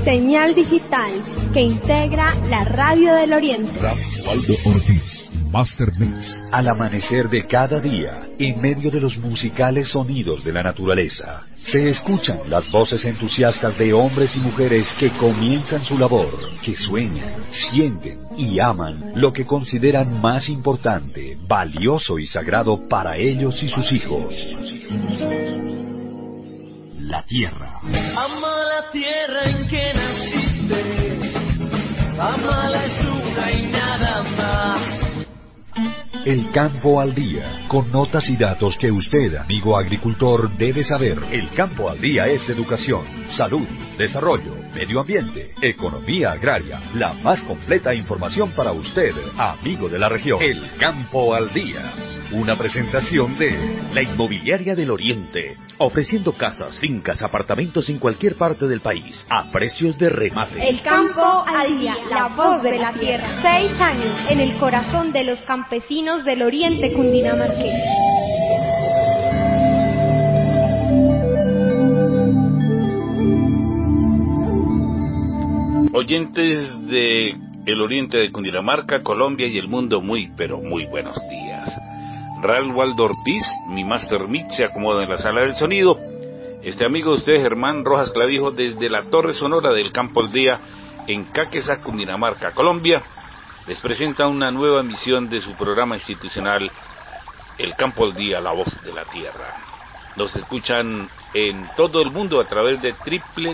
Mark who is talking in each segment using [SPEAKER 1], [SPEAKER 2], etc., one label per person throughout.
[SPEAKER 1] señal digital que integra la Radio del Oriente.
[SPEAKER 2] Waldo Ortiz, Master Mix.
[SPEAKER 3] Al amanecer de cada día, en medio de los musicales sonidos de la naturaleza, se escuchan las voces entusiastas de hombres y mujeres que comienzan su labor, que sueñan, sienten y aman lo que consideran más importante, valioso y sagrado para ellos y sus hijos. La tierra.
[SPEAKER 4] Ama la tierra en que naciste, ama la estructura y nada más.
[SPEAKER 3] El Campo al Día, con notas y datos que usted, amigo agricultor, debe saber. El Campo al Día es educación, salud, desarrollo, medio ambiente, economía agraria, la más completa información para usted, amigo de la región. El Campo al Día, una presentación de la Inmobiliaria del Oriente, ofreciendo casas, fincas, apartamentos en cualquier parte del país, a precios de remate.
[SPEAKER 1] El Campo al Día, la voz de la tierra. 6 años en el corazón de los campesinos del Oriente cundinamarqués.
[SPEAKER 5] Oyentes de el Oriente de Cundinamarca, Colombia y el mundo, muy pero muy buenos días. Raúl Waldo Ortiz, mi Master Mix, se acomoda en la sala del sonido. Este amigo de ustedes, Germán Rojas Clavijo, desde la Torre Sonora del Campo al Día, en Caquetá, Cundinamarca, Colombia, les presenta una nueva emisión de su programa institucional, El Campo al Día, la voz de la tierra. Nos escuchan en todo el mundo a través de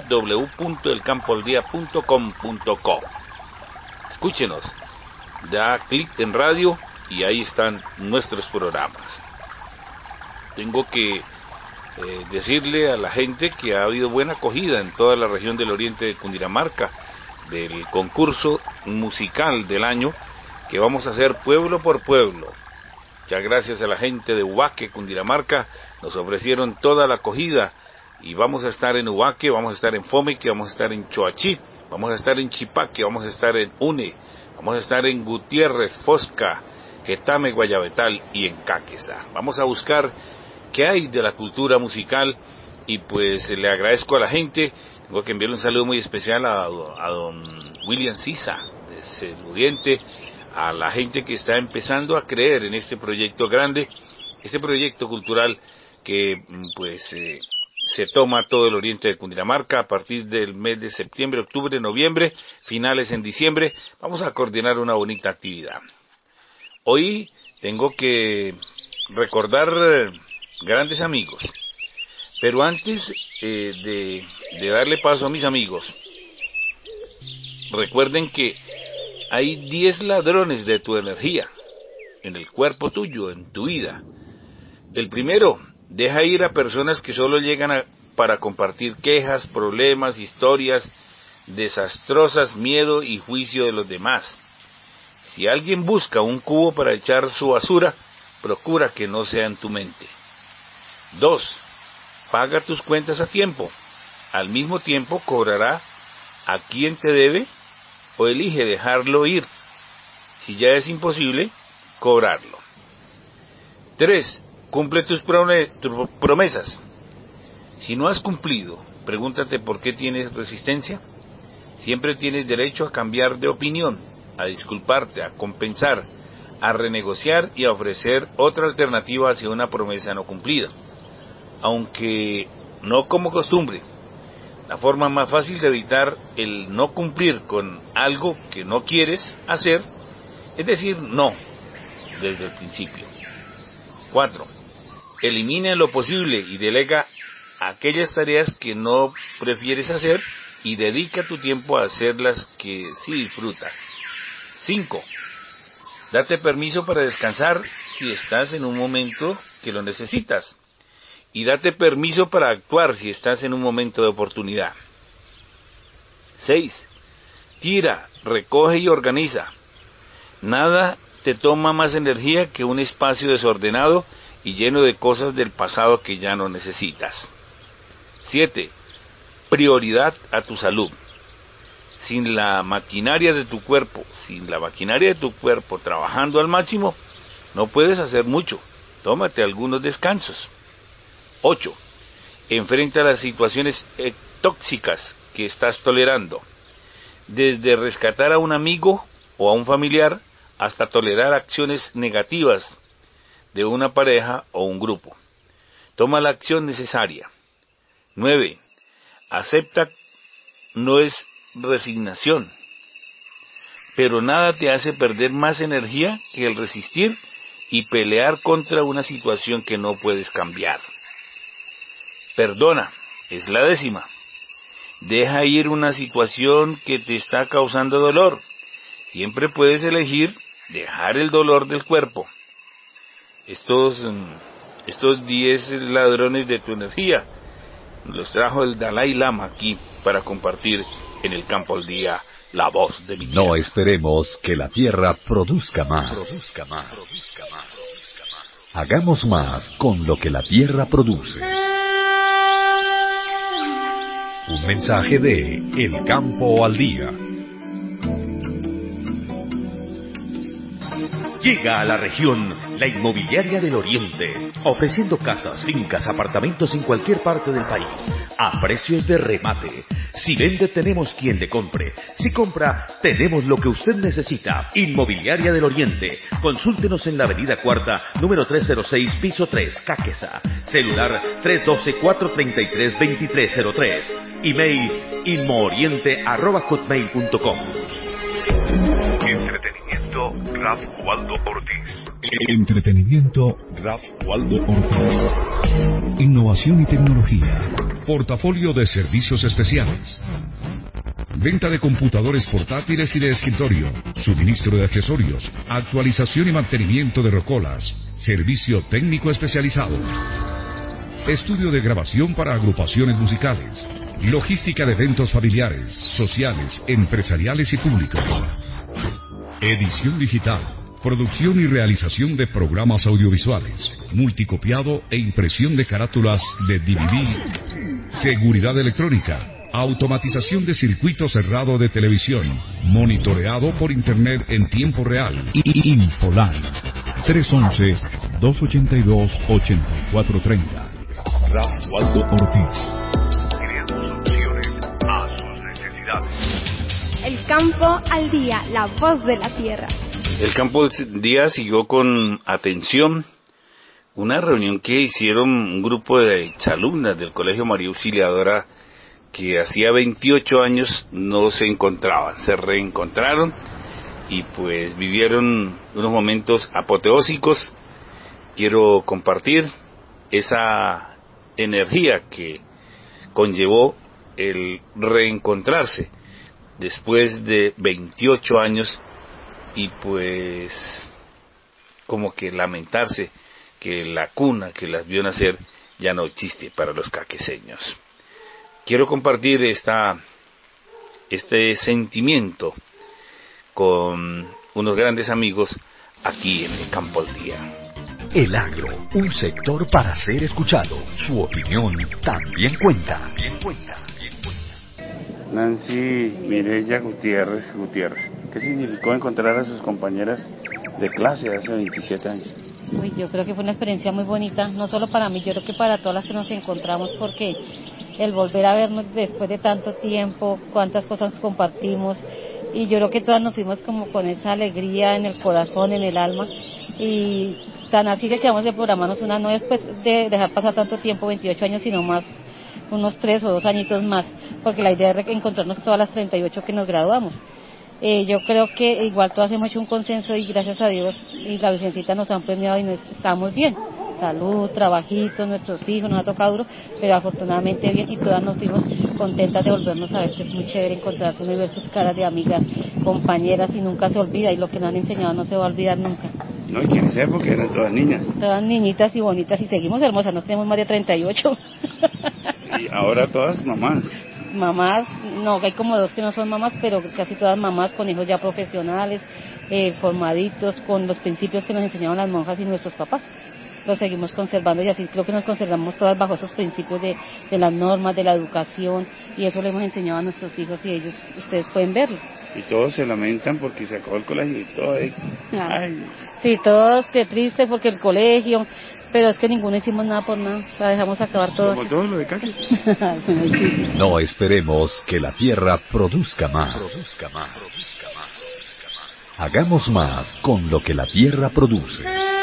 [SPEAKER 5] www.elcampoaldía.com.co. Escúchenos, da clic en radio y ahí están nuestros programas. Tengo que decirle a la gente que ha habido buena acogida en toda la región del Oriente de Cundinamarca del concurso musical del año que vamos a hacer pueblo por pueblo. Ya gracias a la gente de Ubaque, Cundinamarca, nos ofrecieron toda la acogida y vamos a estar en Ubaque, vamos a estar en Fomeque, vamos a estar en Choachí, vamos a estar en Chipaque, vamos a estar en Une, vamos a estar en Gutiérrez, Fosca, Quetame, Guayabetal y en Caquetá. Vamos a buscar qué hay de la cultura musical y pues le agradezco a la gente. Tengo que enviarle un saludo muy especial a don William Sisa de Celudiente, a la gente que está empezando a creer en este proyecto grande, este proyecto cultural que pues se toma todo el Oriente de Cundinamarca a partir del mes de septiembre, octubre, noviembre, finales en diciembre. Vamos a coordinar una bonita actividad. Hoy tengo que recordar grandes amigos, pero antes de darle paso a mis amigos, recuerden que hay 10 ladrones de tu energía, en el cuerpo tuyo, en tu vida. El primero, deja ir a personas que solo llegan para compartir quejas, problemas, historias desastrosas, miedo y juicio de los demás. Si alguien busca un cubo para echar su basura, procura que no sea en tu mente. 2. Paga tus cuentas a tiempo. Al mismo tiempo cobrará a quien te debe o elige dejarlo ir. Si ya es imposible, cobrarlo. 3. Cumple tus promesas. Si no has cumplido, pregúntate por qué tienes resistencia. Siempre tienes derecho a cambiar de opinión, a disculparte, a compensar, a renegociar y a ofrecer otra alternativa hacia una promesa no cumplida. Aunque no como costumbre, la forma más fácil de evitar el no cumplir con algo que no quieres hacer es decir no desde el principio. 4. Elimina en lo posible y delega aquellas tareas que no prefieres hacer y dedica tu tiempo a hacerlas que sí disfrutas. 5. Date permiso para descansar si estás en un momento que lo necesitas. Y date permiso para actuar si estás en un momento de oportunidad. 6. Tira, recoge y organiza. Nada te toma más energía que un espacio desordenado y lleno de cosas del pasado que ya no necesitas. 7. Prioridad a tu salud. Sin la maquinaria de tu cuerpo, trabajando al máximo, no puedes hacer mucho. Tómate algunos descansos. 8. Enfrenta las situaciones tóxicas que estás tolerando, desde rescatar a un amigo o a un familiar hasta tolerar acciones negativas de una pareja o un grupo. Toma la acción necesaria. 9. Acepta no es resignación, pero nada te hace perder más energía que el resistir y pelear contra una situación que no puedes cambiar. Perdona, es la 10. Deja ir una situación que te está causando dolor. Siempre puedes elegir dejar el dolor del cuerpo. Estos 10 ladrones de tu energía los trajo el Dalai Lama aquí para compartir en el Campo al Día la voz de mi tierra.
[SPEAKER 3] No esperemos que la tierra produzca más. Hagamos más con lo que la tierra produce. Un mensaje de El Campo al Día.
[SPEAKER 6] Llega a la región la Inmobiliaria del Oriente, ofreciendo casas, fincas, apartamentos en cualquier parte del país, a precios de remate. Si vende, tenemos quien le compre. Si compra, tenemos lo que usted necesita. Inmobiliaria del Oriente. Consúltenos en la Avenida Cuarta, número 306, piso 3, Caquesa. Celular 312-433-2303. Email inmooriente@hotmail.com.
[SPEAKER 2] Entretenimiento Raf Waldo Ortiz. Entretenimiento Raf Waldo Ortiz. Innovación y tecnología. Portafolio de servicios especiales. Venta de computadores portátiles y de escritorio. Suministro de accesorios. Actualización y mantenimiento de rocolas. Servicio técnico especializado. Estudio de grabación para agrupaciones musicales. Logística de eventos familiares, sociales, empresariales y públicos. Edición digital. Producción y realización de programas audiovisuales. Multicopiado e impresión de carátulas de DVD. Seguridad electrónica. Automatización de circuito cerrado de televisión. Monitoreado por internet en tiempo real. Infoline. 311-282-8430. Raf Waldo Ortiz. Creamos soluciones a sus necesidades.
[SPEAKER 1] El Campo al Día, la voz de la tierra.
[SPEAKER 5] El Campo al Día siguió con atención una reunión que hicieron un grupo de exalumnas del Colegio María Auxiliadora que hacía 28 años no se encontraban, se reencontraron y pues vivieron unos momentos apoteósicos. Quiero compartir esa energía que conllevó el reencontrarse después de 28 años y pues como que lamentarse que la cuna que las vio nacer ya no existe para los caqueseños. Quiero compartir este sentimiento con unos grandes amigos aquí en el Campo al Día.
[SPEAKER 3] El agro, un sector para ser escuchado. Su opinión también cuenta.
[SPEAKER 7] Nancy Mireya Gutiérrez. ¿Qué significó encontrar a sus compañeras de clase hace 27 años?
[SPEAKER 8] Uy, yo creo que fue una experiencia muy bonita, no solo para mí, yo creo que para todas las que nos encontramos, porque el volver a vernos después de tanto tiempo, cuántas cosas compartimos, y yo creo que todas nos fuimos como con esa alegría en el corazón, en el alma, y tan así que quedamos de programarnos una, no después de dejar pasar tanto tiempo, 28 años, sino más, unos 3 o 2 añitos más, porque la idea es encontrarnos todas las 38 que nos graduamos. Yo creo que igual todas hemos hecho un consenso y gracias a Dios y la Virgencita nos han premiado y estamos bien. Salud, trabajito, nuestros hijos, nos ha tocado duro, pero afortunadamente bien y todas nos fuimos contentas de volvernos a ver, que es muy chévere encontrarse uno y ver sus caras de amigas, compañeras y nunca se olvida y lo que nos han enseñado no se va a olvidar nunca.
[SPEAKER 7] No, y que en esa época eran todas niñas.
[SPEAKER 8] Todas niñitas y bonitas y seguimos hermosas, nos tenemos más de 38.
[SPEAKER 7] Y ahora todas mamás.
[SPEAKER 8] Mamás, no, hay como 2 que no son mamás, pero casi todas mamás con hijos ya profesionales, formaditos, con los principios que nos enseñaron las monjas y nuestros papás. Los seguimos conservando y así creo que nos conservamos todas bajo esos principios de las normas, de la educación, y eso le hemos enseñado a nuestros hijos y ellos, ustedes pueden verlo.
[SPEAKER 7] Y todos se lamentan porque se acabó el colegio y todo. Ay.
[SPEAKER 8] Sí, todos, qué triste porque el colegio, Pero es que ninguno hicimos nada por nada, o sea, dejamos acabar todo.
[SPEAKER 7] Como todo lo de Cali.
[SPEAKER 3] No esperemos que la tierra produzca más. Hagamos más con lo que la tierra produce.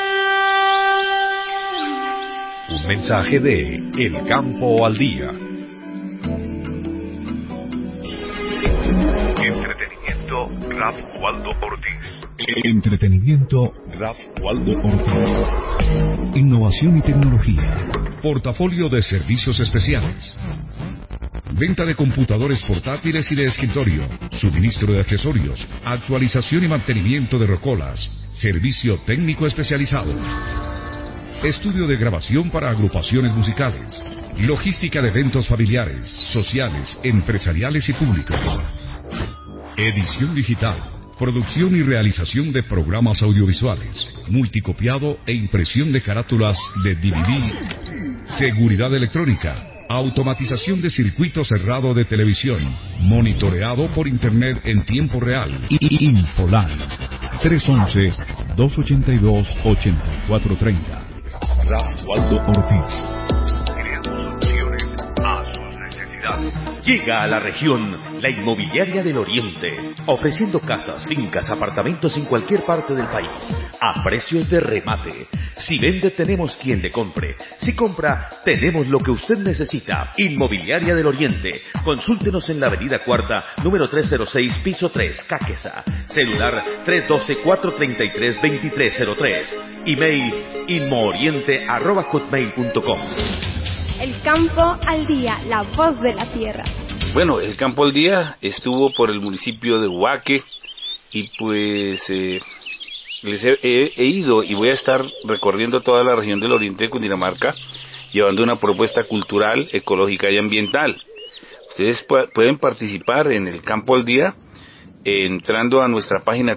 [SPEAKER 3] Un mensaje de El Campo al Día.
[SPEAKER 2] Entretenimiento Raf Waldo Ortiz. Entretenimiento Raf Waldo Ortiz. Innovación y tecnología. Portafolio de servicios especiales. Venta de computadores portátiles y de escritorio. Suministro de accesorios. Actualización y mantenimiento de rocolas. Servicio técnico especializado. Estudio de grabación para agrupaciones musicales. Logística de eventos familiares, sociales, empresariales y públicos. Edición digital. Producción y realización de programas audiovisuales. Multicopiado e impresión de carátulas de DVD. Seguridad electrónica. Automatización de circuito cerrado de televisión. Monitoreado por internet en tiempo real. Infolan. 311-282-8430. Raf Waldo Ortiz. Creando soluciones a sus necesidades.
[SPEAKER 6] Llega a la región la Inmobiliaria del Oriente, ofreciendo casas, fincas, apartamentos en cualquier parte del país, a precios de remate. Si vende, tenemos quien le compre. Si compra, tenemos lo que usted necesita. Inmobiliaria del Oriente. Consúltenos en la avenida Cuarta, número 306, piso 3, Caquesa. Celular 312-433-2303. Email inmooriente@hotmail.com.
[SPEAKER 1] El Campo al Día, la voz de la tierra.
[SPEAKER 5] Bueno, el Campo al Día estuvo por el municipio de Ubaque y pues les he ido y voy a estar recorriendo toda la región del oriente de Cundinamarca llevando una propuesta cultural, ecológica y ambiental. Ustedes pueden participar en el Campo al Día entrando a nuestra página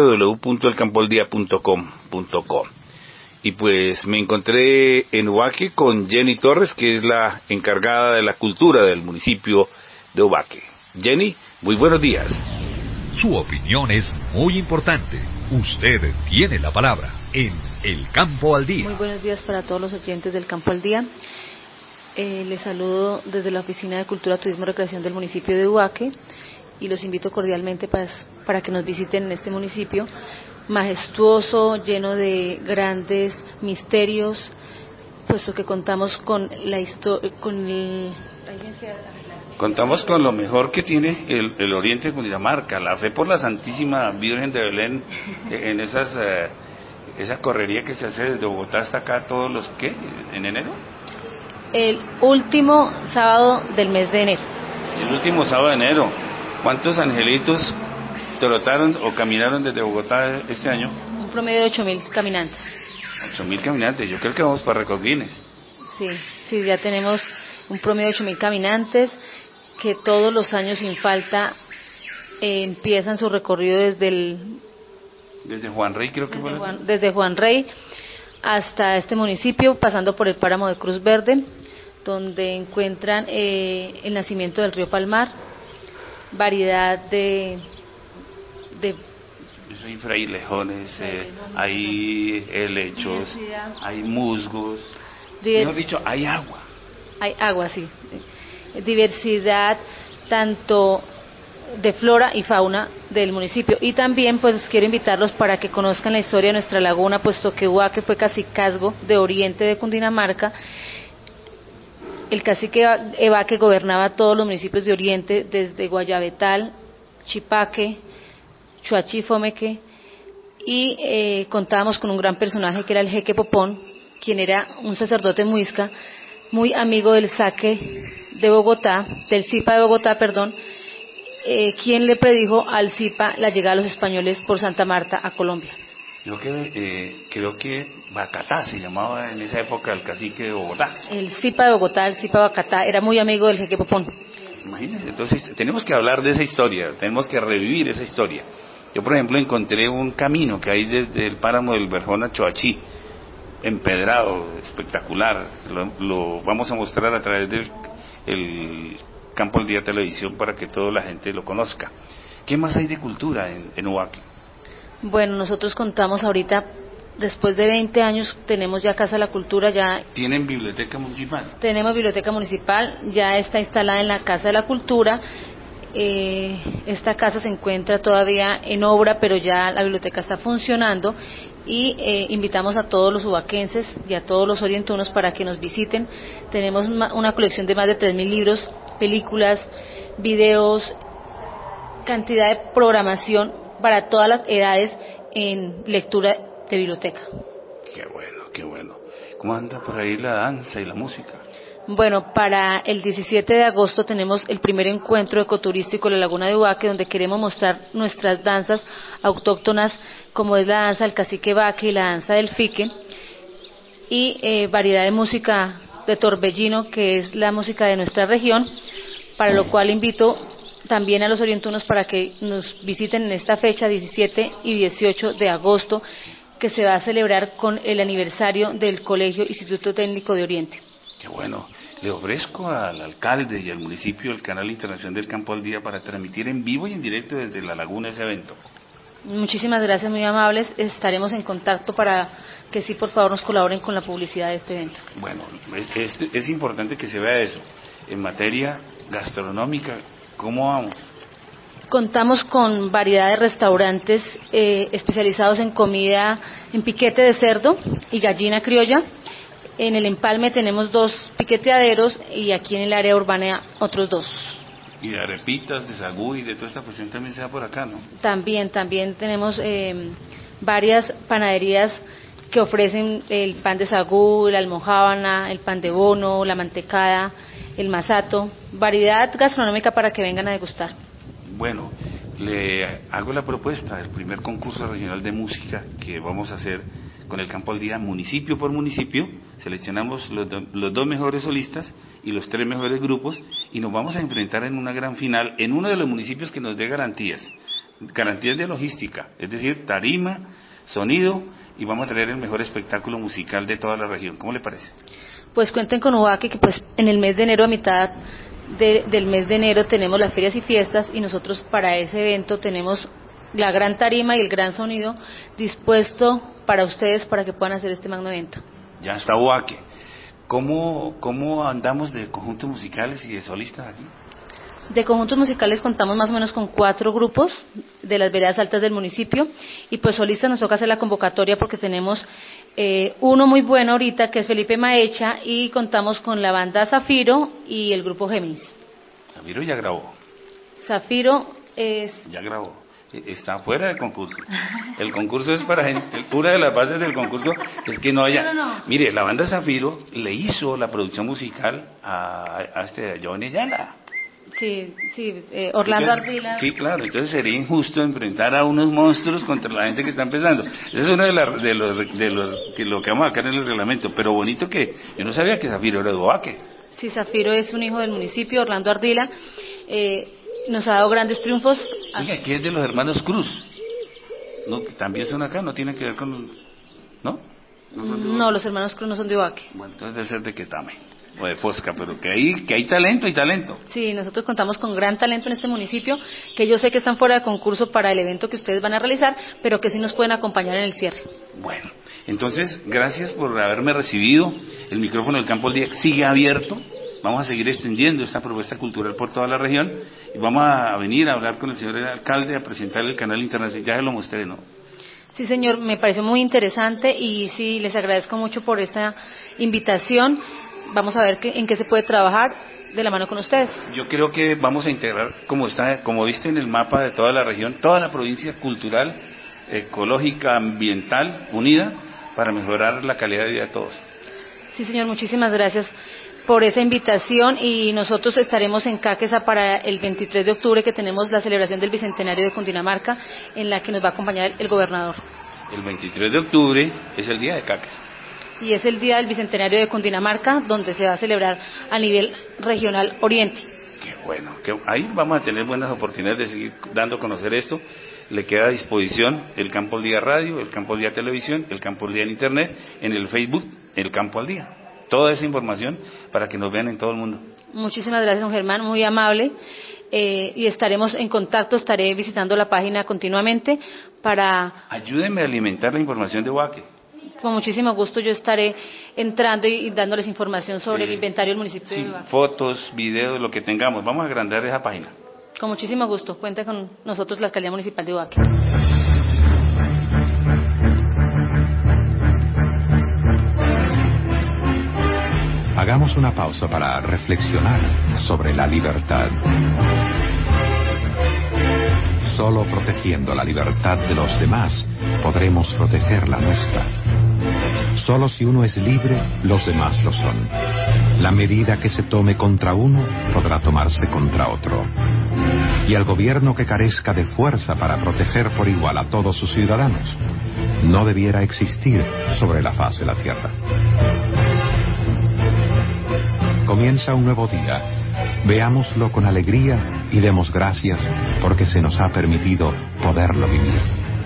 [SPEAKER 5] www.elcampoaldía.com.co. Y pues me encontré en Ubaque con Jenny Torres, que es la encargada de la cultura del municipio de Ubaque. Jenny, muy buenos días.
[SPEAKER 3] Su opinión es muy importante. Usted tiene la palabra en El Campo al Día.
[SPEAKER 9] Muy buenos días para todos los oyentes del Campo al Día. Les saludo desde la Oficina de Cultura, Turismo y Recreación del municipio de Ubaque y los invito cordialmente para que nos visiten en este municipio majestuoso, lleno de grandes misterios, puesto que contamos con la historia,
[SPEAKER 7] Contamos con lo mejor que tiene el oriente de Cundinamarca, la fe por la Santísima Virgen de Belén, en esa correría que se hace desde Bogotá hasta acá todos los, ¿qué? ¿En enero?
[SPEAKER 9] El último sábado del mes de enero.
[SPEAKER 7] El último sábado de enero. ¿Cuántos angelitos trotaron o caminaron desde Bogotá este año?
[SPEAKER 9] Un promedio de 8.000 caminantes.
[SPEAKER 7] 8.000 caminantes, yo creo que vamos para récord Guinness.
[SPEAKER 9] Sí, ya tenemos un promedio de 8.000 caminantes que todos los años sin falta empiezan su recorrido desde
[SPEAKER 7] Juan Rey, creo que
[SPEAKER 9] desde Juan Rey hasta este municipio, pasando por el páramo de Cruz Verde, donde encuentran el nacimiento del río Palmar, variedad de
[SPEAKER 7] hay frailejones, hay helechos, hay musgos, mejor dicho, hay agua.
[SPEAKER 9] Hay agua, sí. Diversidad tanto de flora y fauna del municipio. Y también pues quiero invitarlos para que conozcan la historia de nuestra laguna, puesto que Ubaque fue cacicazgo de oriente de Cundinamarca. El cacique Ebaque gobernaba todos los municipios de oriente, desde Guayabetal, Chipaque, Chuachi, Fomeque, y contábamos con un gran personaje que era el Jeque Popón, quien era un sacerdote muisca, muy amigo del saque de Bogotá, del Zipa de Bogotá, quien le predijo al Zipa la llegada de los españoles por Santa Marta a Colombia.
[SPEAKER 7] Creo que Bacatá se llamaba en esa época el cacique de Bogotá.
[SPEAKER 9] El Zipa de Bogotá, el Zipa Bacatá, era muy amigo del Jeque Popón.
[SPEAKER 7] Imagínense, entonces tenemos que hablar de esa historia, tenemos que revivir esa historia. Yo, por ejemplo, encontré un camino que hay desde el páramo del Verjón a Choachí, empedrado, espectacular. Lo vamos a mostrar a través del Campo al Día Televisión para que toda la gente lo conozca. ¿Qué más hay de cultura en Ubaque?
[SPEAKER 9] Bueno, nosotros contamos ahorita después de 20 años tenemos ya Casa de la Cultura, ya
[SPEAKER 7] ¿Tienen biblioteca municipal?
[SPEAKER 9] tenemos biblioteca municipal, ya está instalada en la Casa de la Cultura. Esta casa se encuentra todavía en obra, pero ya la biblioteca está funcionando y invitamos a todos los ubaquenses y a todos los orientunos para que nos visiten. Tenemos una colección de más de 3.000 libros, películas, videos, cantidad de programación para todas las edades en lectura de biblioteca.
[SPEAKER 7] Qué bueno, qué bueno. ¿Cómo anda por ahí la danza y la música?
[SPEAKER 9] Bueno, para el 17 de agosto tenemos el primer encuentro ecoturístico en la Laguna de Ubaque, donde queremos mostrar nuestras danzas autóctonas, como es la danza del cacique Baque y la danza del fique, y variedad de música de torbellino, que es la música de nuestra región, para lo cual invito también a los orientunos para que nos visiten en esta fecha, 17 y 18 de agosto, que se va a celebrar con el aniversario del Colegio Instituto Técnico de Oriente.
[SPEAKER 7] Qué bueno. Le ofrezco al alcalde y al municipio el Canal Internacional del Campo al Día para transmitir en vivo y en directo desde la laguna ese evento.
[SPEAKER 9] Muchísimas gracias, muy amables. Estaremos en contacto para que sí, por favor, nos colaboren con la publicidad de este evento.
[SPEAKER 7] Bueno, es importante que se vea eso. En materia gastronómica, ¿cómo vamos?
[SPEAKER 9] Contamos con variedad de restaurantes especializados en comida, en piquete de cerdo y gallina criolla. En el Empalme tenemos 2 piqueteaderos y aquí en el área urbana otros 2.
[SPEAKER 7] Y de arepitas, de sagú y de toda esta cuestión también se da por acá, ¿no?
[SPEAKER 9] También tenemos varias panaderías que ofrecen el pan de sagú, la almojábana, el pan de bono, la mantecada, el masato, variedad gastronómica para que vengan a degustar.
[SPEAKER 7] Bueno, le hago la propuesta del primer concurso regional de música que vamos a hacer con el Campo al Día, municipio por municipio. Seleccionamos los 2 mejores solistas y los 3 mejores grupos y nos vamos a enfrentar en una gran final en uno de los municipios que nos dé garantías de logística, es decir, tarima, sonido, y vamos a tener el mejor espectáculo musical de toda la región. ¿Cómo le parece?
[SPEAKER 9] Pues cuenten con Ubaque, que pues en el mes de enero, a mitad del mes de enero, tenemos las ferias y fiestas, y nosotros para ese evento tenemos la gran tarima y el gran sonido dispuesto para ustedes para que puedan hacer este magno evento.
[SPEAKER 7] Ya está Ubaque. ¿Cómo andamos de conjuntos musicales y de solistas aquí?
[SPEAKER 9] De conjuntos musicales contamos más o menos con 4 grupos de las veredas altas del municipio, y pues solistas nos toca hacer la convocatoria porque tenemos uno muy bueno ahorita, que es Felipe Maecha, y contamos con la banda Zafiro y el grupo Géminis.
[SPEAKER 7] Zafiro ya grabó.
[SPEAKER 9] Zafiro es...
[SPEAKER 7] Ya grabó. Está fuera del concurso. El concurso es para gente. Una de las bases del concurso es que no haya.
[SPEAKER 9] No.
[SPEAKER 7] Mire, la banda Zafiro le hizo la producción musical a Johnny Ayala.
[SPEAKER 9] Sí, Orlando Ardila.
[SPEAKER 7] Sí, claro, entonces sería injusto enfrentar a unos monstruos contra la gente que está empezando. Ese es uno de lo que vamos a sacar en el reglamento, pero bonito que yo no sabía que Zafiro era de Ubaque.
[SPEAKER 9] Sí, Zafiro es un hijo del municipio, Orlando Ardila, nos ha dado grandes triunfos.
[SPEAKER 7] Oiga, aquí es de los hermanos Cruz, ¿no? También son acá, no tienen que ver con, ¿no?
[SPEAKER 9] No, los hermanos Cruz no son de Ubaque.
[SPEAKER 7] Bueno, entonces debe ser de Quetame o de Fosca, pero que hay talento y talento.
[SPEAKER 9] Sí, nosotros contamos con gran talento en este municipio, que yo sé que están fuera de concurso para el evento que ustedes van a realizar, pero que sí nos pueden acompañar en el cierre.
[SPEAKER 7] Bueno, entonces, gracias por haberme recibido. El micrófono del Campo al Día sigue abierto. Vamos a seguir extendiendo esta propuesta cultural por toda la región y vamos a venir a hablar con el señor alcalde, a presentar el canal internacional. Ya se lo mostré, ¿no?
[SPEAKER 9] Sí, señor, me pareció muy interesante y sí, les agradezco mucho por esta invitación. Vamos a ver en qué se puede trabajar de la mano con ustedes.
[SPEAKER 7] Yo creo que vamos a integrar, como viste en el mapa de toda la región, toda la provincia cultural, ecológica, ambiental, unida, para mejorar la calidad de vida de todos.
[SPEAKER 9] Sí, señor, muchísimas gracias por esa invitación, y nosotros estaremos en Caquesa para el 23 de octubre, que tenemos la celebración del Bicentenario de Cundinamarca, en la que nos va a acompañar el gobernador.
[SPEAKER 7] El 23 de octubre es el día de Caquesa.
[SPEAKER 9] Y es el día del Bicentenario de Cundinamarca, donde se va a celebrar a nivel regional Oriente.
[SPEAKER 7] Qué bueno, ahí vamos a tener buenas oportunidades de seguir dando a conocer esto. Le queda a disposición el Campo al Día Radio, el Campo al Día Televisión, el Campo al Día en Internet, en el Facebook, el Campo al Día. Toda esa información para que nos vean en todo el mundo.
[SPEAKER 9] Muchísimas gracias, don Germán, muy amable. Y estaremos en contacto, estaré visitando la página continuamente para...
[SPEAKER 7] Ayúdenme a alimentar la información de Ubaque.
[SPEAKER 9] Con muchísimo gusto yo estaré entrando y dándoles información sobre el inventario del municipio de Vivaquia.
[SPEAKER 7] Fotos, videos, lo que tengamos. Vamos a agrandar esa página.
[SPEAKER 9] Con muchísimo gusto. Cuenta con nosotros la Alcaldía Municipal de Vivaquia.
[SPEAKER 10] Hagamos una pausa para reflexionar sobre la libertad. Solo protegiendo la libertad de los demás podremos proteger la nuestra. Solo si uno es libre, los demás lo son. La medida que se tome contra uno podrá tomarse contra otro. Y al gobierno que carezca de fuerza para proteger por igual a todos sus ciudadanos, no debiera existir sobre la faz de la tierra. Comienza un nuevo día. Veámoslo con alegría y demos gracias porque se nos ha permitido poderlo vivir.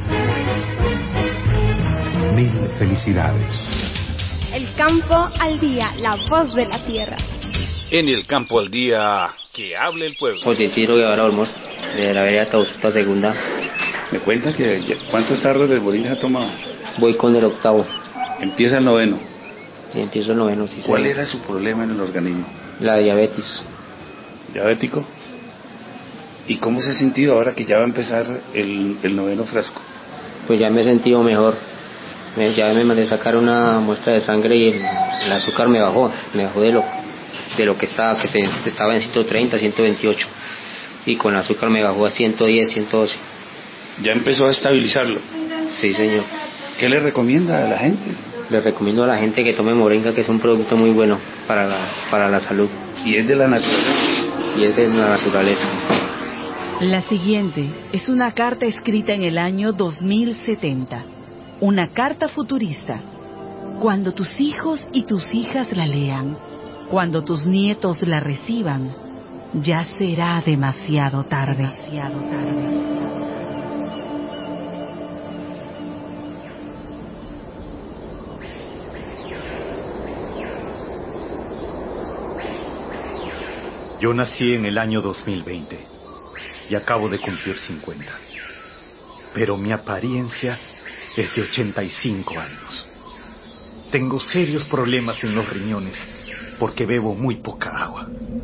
[SPEAKER 10] Mil felicidades.
[SPEAKER 1] El campo al día, la voz de la tierra.
[SPEAKER 5] En el campo al día, que hable el pueblo.
[SPEAKER 11] José Ciro Guevara Olmos, de la vereda Tausuta Segunda.
[SPEAKER 7] Me cuenta que ¿cuántos tarros de Bolívar ha tomado?
[SPEAKER 11] Voy con el 8º.
[SPEAKER 7] Empieza el 9º.
[SPEAKER 11] Sí, empiezo el 9º, sí.
[SPEAKER 7] ¿Cuál era su problema en el organismo?
[SPEAKER 11] La diabetes.
[SPEAKER 7] ¿Diabético? ¿Y cómo se ha sentido ahora que ya va a empezar el 9º frasco?
[SPEAKER 11] Pues ya me he sentido mejor. Ya me mandé a sacar una muestra de sangre y el azúcar me bajó de lo que estaba en 130, 128. Y con el azúcar me bajó a 110, 112.
[SPEAKER 7] ¿Ya empezó a estabilizarlo?
[SPEAKER 11] Sí, señor.
[SPEAKER 7] ¿Qué le recomienda a la gente?
[SPEAKER 11] Le recomiendo a la gente que tome moringa, que es un producto muy bueno para la salud.
[SPEAKER 7] ¿Y es de la naturaleza?
[SPEAKER 11] Y es de la naturaleza.
[SPEAKER 12] La siguiente es una carta escrita en el año 2070. Una carta futurista. Cuando tus hijos y tus hijas la lean, cuando tus nietos la reciban, ya será demasiado tarde.
[SPEAKER 13] Yo nací en el año 2020 y acabo de cumplir 50. Pero mi apariencia es de 85 años. Tengo serios problemas en los riñones porque bebo muy poca agua.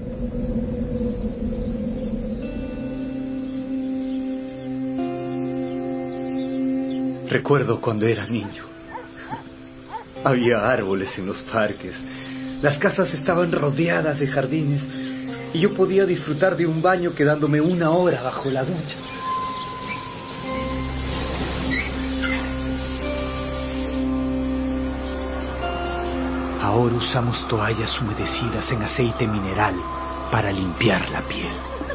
[SPEAKER 13] Recuerdo cuando era niño. Había árboles en los parques. Las casas estaban rodeadas de jardines y yo podía disfrutar de un baño quedándome 1 hora bajo la ducha. Ahora usamos toallas humedecidas en aceite mineral para limpiar la piel.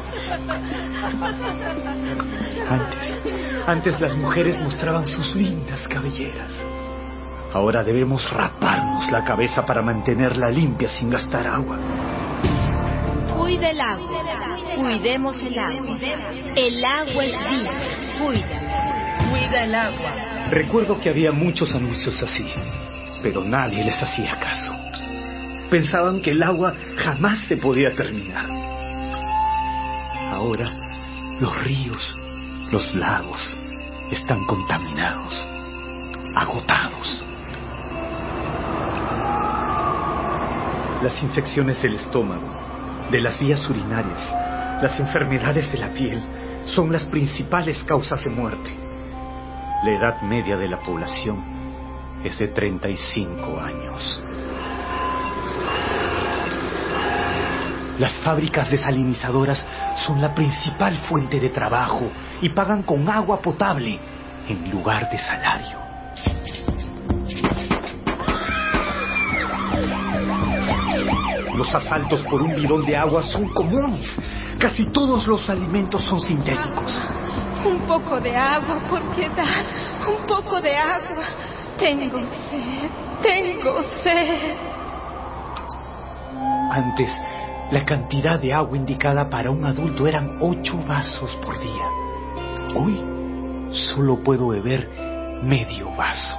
[SPEAKER 13] Antes las mujeres mostraban sus lindas cabelleras. Ahora debemos raparnos la cabeza para mantenerla limpia sin gastar agua.
[SPEAKER 14] Cuida el agua. Cuidemos el agua. El agua es vida. Cuida el agua.
[SPEAKER 13] Recuerdo que había muchos anuncios así, pero nadie les hacía caso. Pensaban que el agua jamás se podía terminar. Ahora, los ríos, los lagos, están contaminados, agotados. Las infecciones del estómago, de las vías urinarias, las enfermedades de la piel son las principales causas de muerte. La edad media de la población es de 35 años. Las fábricas desalinizadoras son la principal fuente de trabajo y pagan con agua potable en lugar de salario. Los asaltos por un bidón de agua son comunes. Casi todos los alimentos son sintéticos.
[SPEAKER 14] Un poco de agua, por piedad. Un poco de agua. Tengo sed.
[SPEAKER 13] Antes, la cantidad de agua indicada para un adulto eran 8 vasos por día. Hoy, solo puedo beber medio vaso.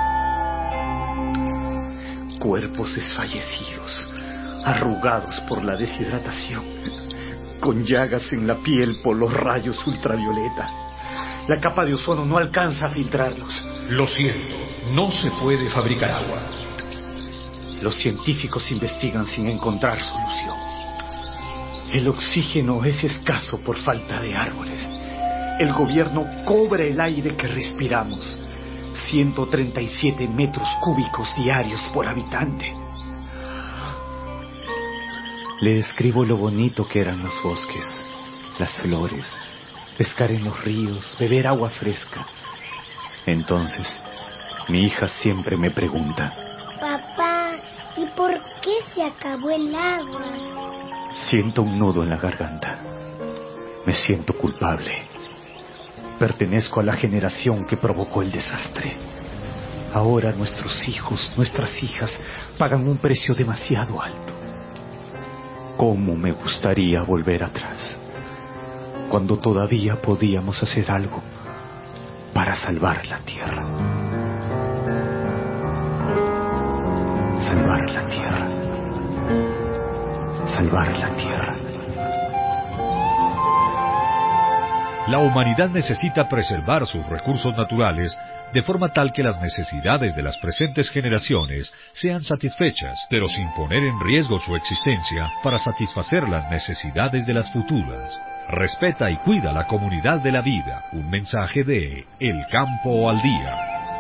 [SPEAKER 13] Cuerpos desfallecidos, arrugados por la deshidratación, con llagas en la piel por los rayos ultravioleta. La capa de ozono no alcanza a filtrarlos.
[SPEAKER 2] Lo siento,
[SPEAKER 13] no se puede fabricar agua. Los científicos investigan sin encontrar solución. El oxígeno es escaso por falta de árboles. El gobierno cobra el aire que respiramos. 137 metros cúbicos diarios por habitante. Le describo lo bonito que eran los bosques, las flores, pescar en los ríos, beber agua fresca. Entonces, mi hija siempre me pregunta:
[SPEAKER 15] papá, ¿y por qué se acabó el agua?
[SPEAKER 13] Siento un nudo en la garganta. Me siento culpable. Pertenezco a la generación que provocó el desastre. Ahora nuestros hijos, nuestras hijas, pagan un precio demasiado alto. ¿Cómo me gustaría volver atrás, cuando todavía podíamos hacer algo para salvar la tierra? Salvar la tierra. Salvar la tierra.
[SPEAKER 3] La humanidad necesita preservar sus recursos naturales de forma tal que las necesidades de las presentes generaciones sean satisfechas, pero sin poner en riesgo su existencia para satisfacer las necesidades de las futuras. Respeta y cuida la comunidad de la vida. Un mensaje de El Campo al Día.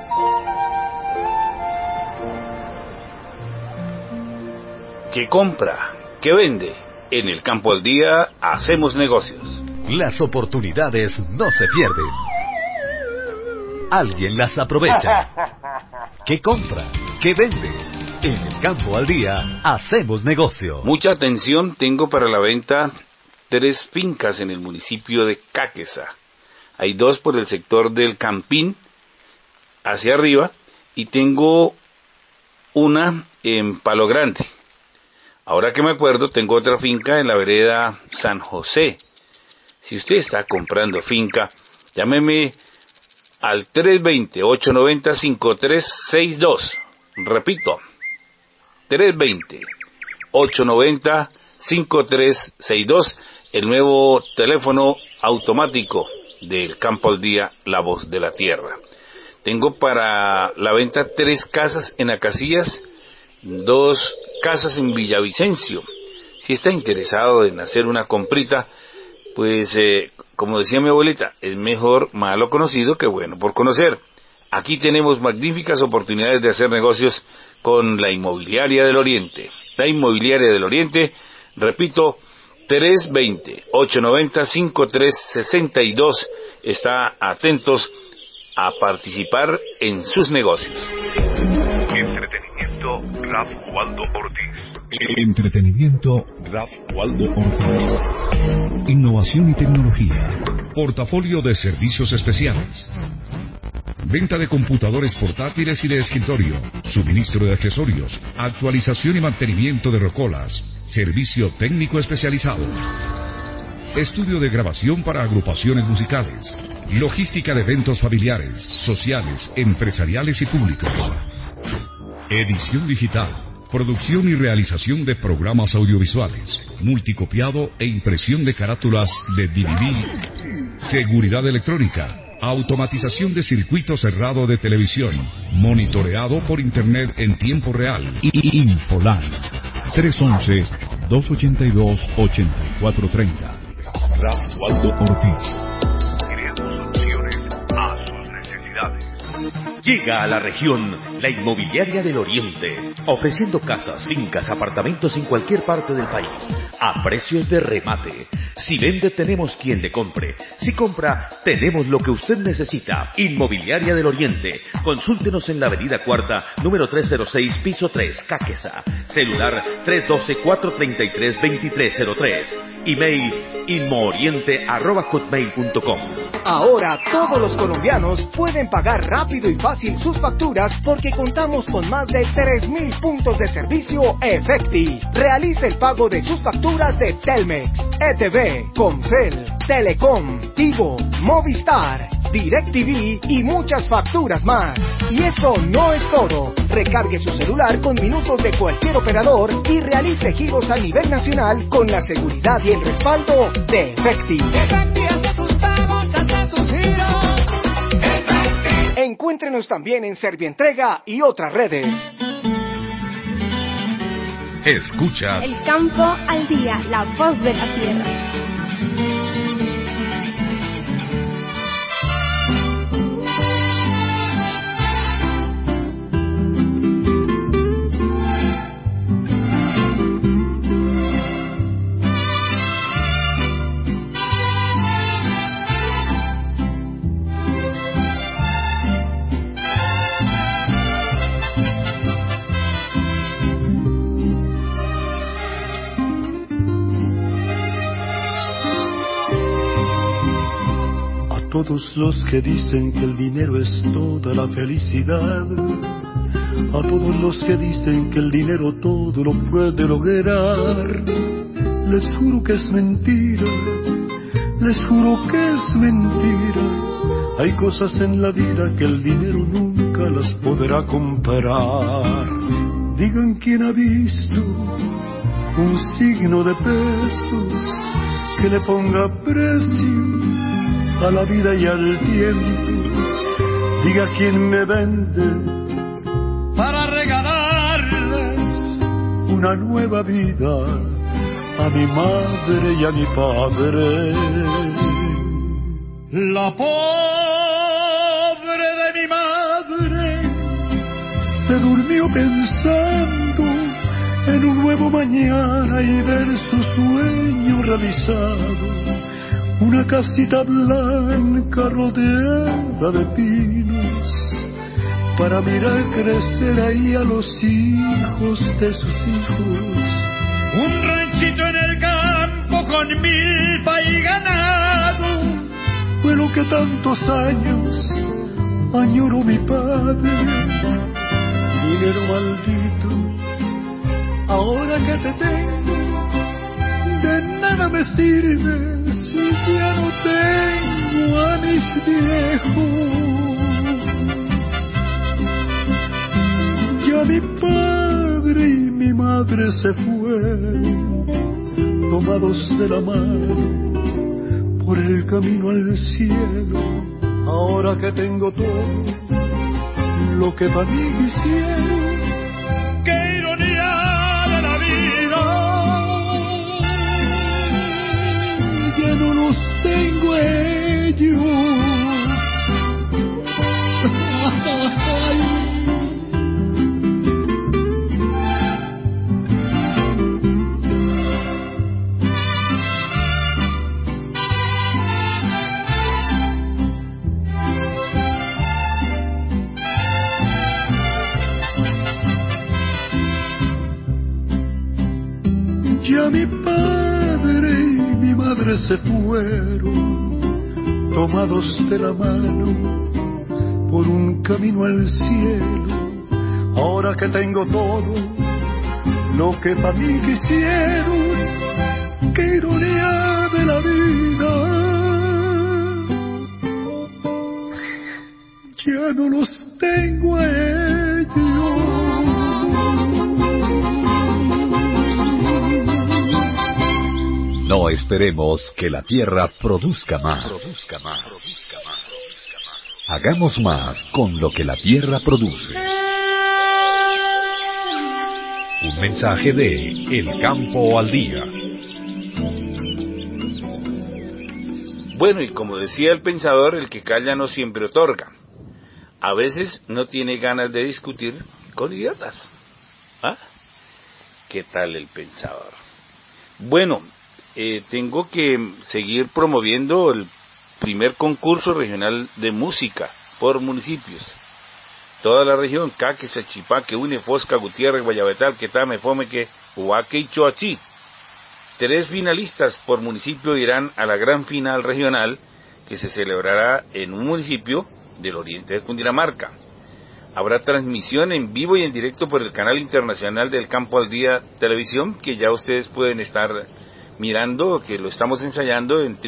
[SPEAKER 5] ¿Qué compra? ¿Qué vende? En El Campo al Día hacemos negocios.
[SPEAKER 3] Las oportunidades no se pierden. Alguien las aprovecha. ¿Qué compra? ¿Qué vende? En El Campo al Día hacemos negocio.
[SPEAKER 5] Mucha atención, tengo para la venta 3 fincas en el municipio de Caqueza. Hay 2 por el sector del Campín, hacia arriba, y tengo una en Palo Grande. Ahora que me acuerdo, tengo otra finca en la vereda San José. Si usted está comprando finca, llámeme al 320-890-5362. Repito, 320-890-5362, el nuevo teléfono automático del Campo al Día, la voz de la tierra. Tengo para la venta 3 casas en Acacias, 2 casas en Villavicencio. Si está interesado en hacer una comprita, pues como decía mi abuelita, es mejor malo conocido que bueno por conocer. Aquí tenemos magníficas oportunidades de hacer negocios con la Inmobiliaria del Oriente. La Inmobiliaria del Oriente, repito, 320-890-5362. Está atentos a participar en sus negocios.
[SPEAKER 2] Entretenimiento Ralph Waldo Ortiz. Entretenimiento Ralph Waldo Ortiz. Innovación y tecnología. Portafolio de servicios especiales. Venta de computadores portátiles y de escritorio. Suministro de accesorios. Actualización y mantenimiento de rocolas. Servicio técnico especializado. Estudio de grabación para agrupaciones musicales. Logística de eventos familiares, sociales, empresariales y públicos. Edición digital. Producción y realización de programas audiovisuales, multicopiado e impresión de carátulas de DVD, seguridad electrónica, automatización de circuito cerrado de televisión, monitoreado por internet en tiempo real. Infoland, 311-282-8430. Ralph Waldo Ortiz. Creamos soluciones a sus necesidades.
[SPEAKER 6] Llega a la región la Inmobiliaria del Oriente, ofreciendo casas, fincas, apartamentos en cualquier parte del país, a precios de remate. Si vende, tenemos quien le compre. Si compra, tenemos lo que usted necesita. Inmobiliaria del Oriente. Consúltenos en la avenida Cuarta, número 306, piso 3, Caqueza. Celular 312-433-2303. Email inmooriente@hotmail.com.
[SPEAKER 16] Ahora todos los colombianos pueden pagar rápido y fácil sus facturas porque contamos con más de 3.000 puntos de servicio Efecti. Realice el pago de sus facturas de Telmex, ETV, Comcel, Telecom, Tigo, Movistar, DirecTV y muchas facturas más. Y eso no es todo. Recargue su celular con minutos de cualquier operador y realice giros a nivel nacional con la seguridad y el respaldo de Efecti.
[SPEAKER 4] Efecti hace tus pagos, hace tus giros. Efecti.
[SPEAKER 16] En Encuéntrenos también en Servientrega y otras redes.
[SPEAKER 2] Escucha
[SPEAKER 1] El campo al día, la voz de la tierra.
[SPEAKER 17] Todos los que dicen que el dinero es toda la felicidad, a todos los que dicen que el dinero todo lo puede lograr, les juro que es mentira, les juro que es mentira. Hay cosas en la vida que el dinero nunca las podrá comprar. Digan quién ha visto un signo de pesos que le ponga precio a la vida y al tiempo. Diga quién me vende para regalarles una nueva vida a mi madre y a mi padre. La pobre de mi madre se durmió pensando en un nuevo mañana y ver su sueño realizado. Una casita blanca rodeada de pinos para mirar crecer ahí a los hijos de sus hijos. Un ranchito en el campo con milpa y ganado fue lo que tantos años añoró mi padre. Dinero maldito, ahora que te tengo, de nada me sirve si ya no tengo a mis viejos. Ya mi padre y mi madre se fueron, tomados de la mano por el camino al cielo. Ahora que tengo todo lo que para mí quisieron, qué ironía de la vida. Ya no los tengo ellos. Ya mi padre y mi madre se fueron, tomados de la mano por un camino al cielo. Ahora que tengo todo lo que para mí quisieron, qué ironía de la vida. Ya no los tengo a ellos.
[SPEAKER 3] No esperemos que la tierra produzca más. Hagamos más con lo que la tierra produce. Un mensaje de El Campo al Día.
[SPEAKER 5] Bueno, y como decía el pensador, el que calla no siempre otorga. A veces no tiene ganas de discutir con idiotas. ¿Ah? ¿Qué tal el pensador? Bueno, tengo que seguir promoviendo el primer concurso regional de música por municipios. Toda la región, Caque, Sachipaque, Une, Fosca, Gutiérrez, Guayabetal, Quetame, Fomeque, Huaque y Choachí. 3 finalistas por municipio irán a la gran final regional que se celebrará en un municipio del oriente de Cundinamarca. Habrá transmisión en vivo y en directo por el canal internacional del Campo al Día Televisión, que ya ustedes pueden estar mirando, que lo estamos ensayando en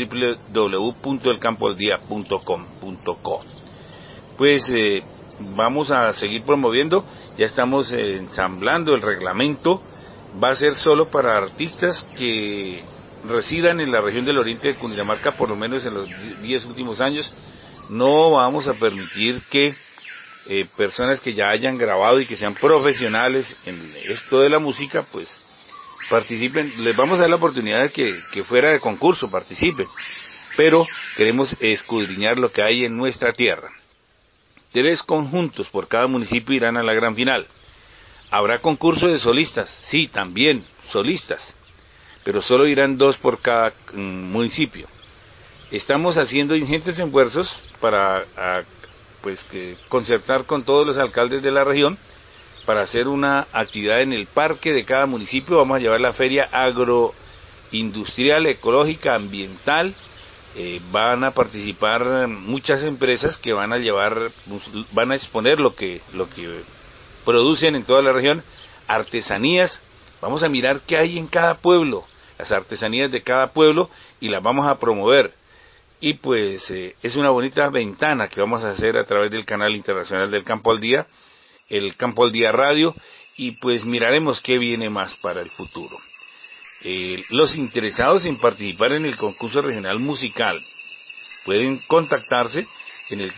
[SPEAKER 5] www.elcampoaldía.com.co. Pues vamos a seguir promoviendo, ya estamos ensamblando el reglamento. Va a ser solo para artistas que residan en la región del oriente de Cundinamarca por lo menos en los 10 últimos años. No vamos a permitir que personas que ya hayan grabado y que sean profesionales en esto de la música, pues participen. Les vamos a dar la oportunidad de que fuera de concurso participen, pero queremos escudriñar lo que hay en nuestra tierra. 3 conjuntos por cada municipio irán a la gran final. ¿Habrá concurso de solistas? Sí, también solistas, pero solo irán 2 por cada municipio. Estamos haciendo ingentes esfuerzos para concertar con todos los alcaldes de la región para hacer una actividad en el parque de cada municipio. Vamos a llevar la feria agroindustrial, ecológica, ambiental. Van a participar muchas empresas que van a exponer lo que producen en toda la región, artesanías. Vamos a mirar qué hay en cada pueblo, las artesanías de cada pueblo, y las vamos a promover. Y pues es una bonita ventana que vamos a hacer a través del canal internacional del Campo al Día, el Campo al Día Radio, y pues miraremos qué viene más para el futuro. Los interesados en participar en el concurso regional musical pueden contactarse en el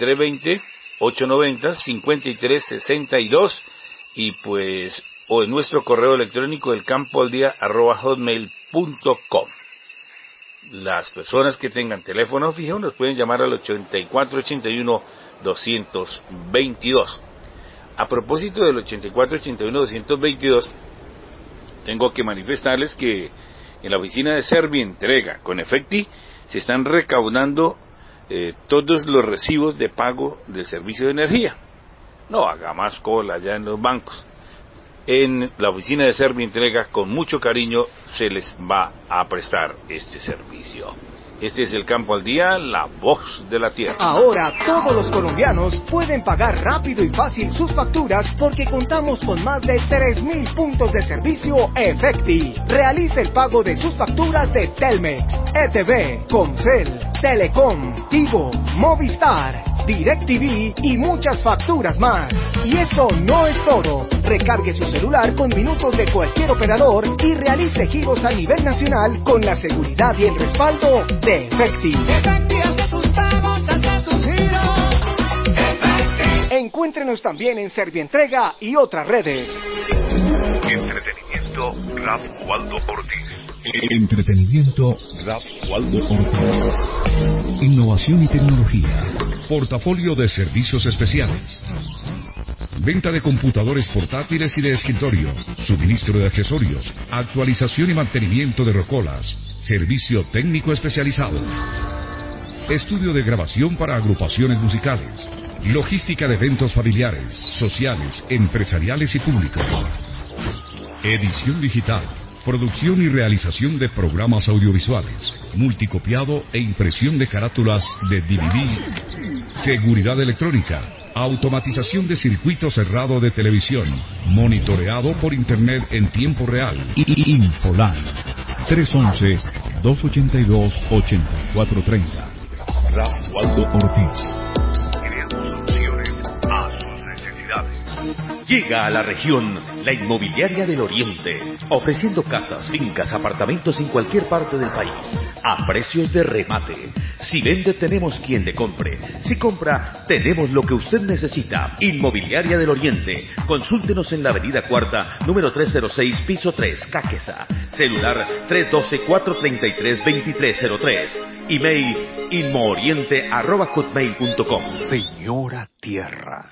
[SPEAKER 5] 320-890-5362 y pues o en nuestro correo electrónico elcampoaldía@hotmail.com. Las personas que tengan teléfono fijo nos pueden llamar al 8481-222. A propósito del 8481-222, tengo que manifestarles que en la oficina de Servientrega con Efecti se están recaudando todos los recibos de pago del servicio de energía. No haga más cola ya en los bancos. En la oficina de Servientrega con mucho cariño se les va a prestar este servicio. Este es el Campo al Día, la voz de la tierra.
[SPEAKER 16] Ahora todos los colombianos pueden pagar rápido y fácil sus facturas porque contamos con más de 3.000 puntos de servicio Efecti. Realice el pago de sus facturas de Telmex, ETV, Comcel, Telecom, Tigo, Movistar, DirecTV y muchas facturas más. Y eso no es todo. Recargue su celular con minutos de cualquier operador y realice giros a nivel nacional con la seguridad y el respaldo de Efecti.
[SPEAKER 4] Efecti hace sus pagos, hace sus giros. Efecti.
[SPEAKER 16] Encuéntrenos también en Servientrega y otras redes.
[SPEAKER 2] Entretenimiento Ralph Waldo Ortiz. Entretenimiento Ralph Waldo Ortiz. Innovación y tecnología. Portafolio de servicios especiales. Venta de computadores portátiles y de escritorio, suministro de accesorios, actualización y mantenimiento de rocolas, servicio técnico especializado, estudio de grabación para agrupaciones musicales, logística de eventos familiares, sociales, empresariales y públicos, edición digital, producción y realización de programas audiovisuales, multicopiado e impresión de carátulas de DVD, seguridad electrónica, automatización de circuito cerrado de televisión, monitoreado por internet en tiempo real. Infoline 311-282-8430. Ralph Waldo Ortiz. Creando soluciones a sus necesidades.
[SPEAKER 6] Llega a la región la Inmobiliaria del Oriente, ofreciendo casas, fincas, apartamentos en cualquier parte del país, a precios de remate. Si vende, tenemos quien le compre. Si compra, tenemos lo que usted necesita. Inmobiliaria del Oriente. Consúltenos en la avenida Cuarta, número 306, piso 3, Caquesa. Celular 312-433-2303. Email inmooriente@hotmail.com.
[SPEAKER 18] Señora Tierra.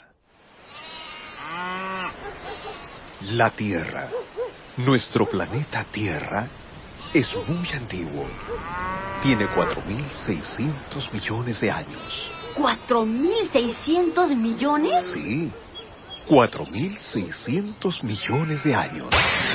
[SPEAKER 18] La Tierra, nuestro planeta Tierra, es muy antiguo. Tiene 4.600 millones de años.
[SPEAKER 19] ¿4.600 millones?
[SPEAKER 18] Sí, 4.600 millones de años.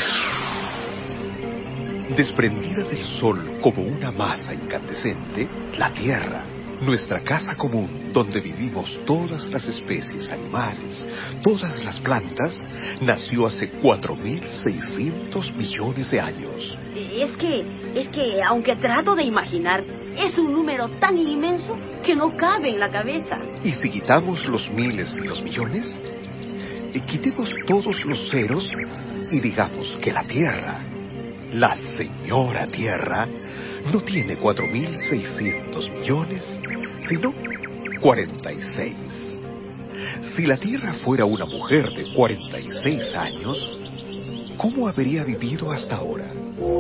[SPEAKER 18] Desprendida del Sol como una masa incandescente, la Tierra, nuestra casa común, donde vivimos todas las especies animales, todas las plantas, nació hace 4.600 millones de años.
[SPEAKER 19] Es que, aunque trato de imaginar, es un número tan inmenso que no cabe en la cabeza.
[SPEAKER 18] ¿Y si quitamos los miles y los millones? Quitemos todos los ceros y digamos que la Tierra, la señora Tierra, no tiene 4.600 millones, sino 46. Si la Tierra fuera una mujer de 46 años, ¿cómo habría vivido hasta ahora?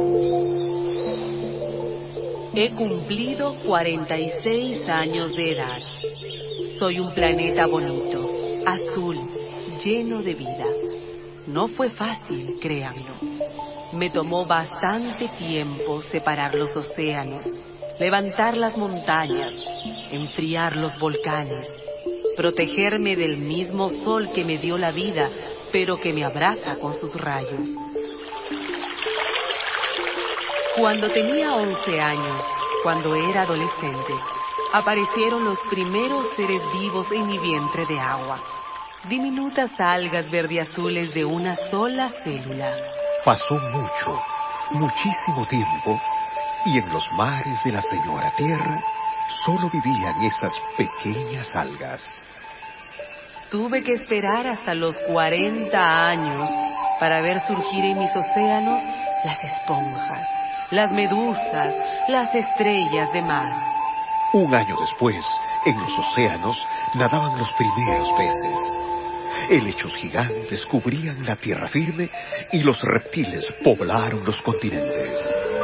[SPEAKER 12] He cumplido 46 años de edad. Soy un planeta bonito, azul, lleno de vida. No fue fácil, créanlo. Me tomó bastante tiempo separar los océanos, levantar las montañas, enfriar los volcanes, protegerme del mismo sol que me dio la vida, pero que me abraza con sus rayos. Cuando tenía 11 años, cuando era adolescente, aparecieron los primeros seres vivos en mi vientre de agua. Diminutas algas verdeazules de una sola célula.
[SPEAKER 18] Pasó mucho, muchísimo tiempo, y en los mares de la señora Tierra solo vivían esas pequeñas algas.
[SPEAKER 12] Tuve que esperar hasta los 40 años para ver surgir en mis océanos las esponjas, las medusas, las estrellas de mar.
[SPEAKER 18] Un año después, en los océanos nadaban los primeros peces. Helechos gigantes cubrían la tierra firme y los reptiles poblaron los continentes.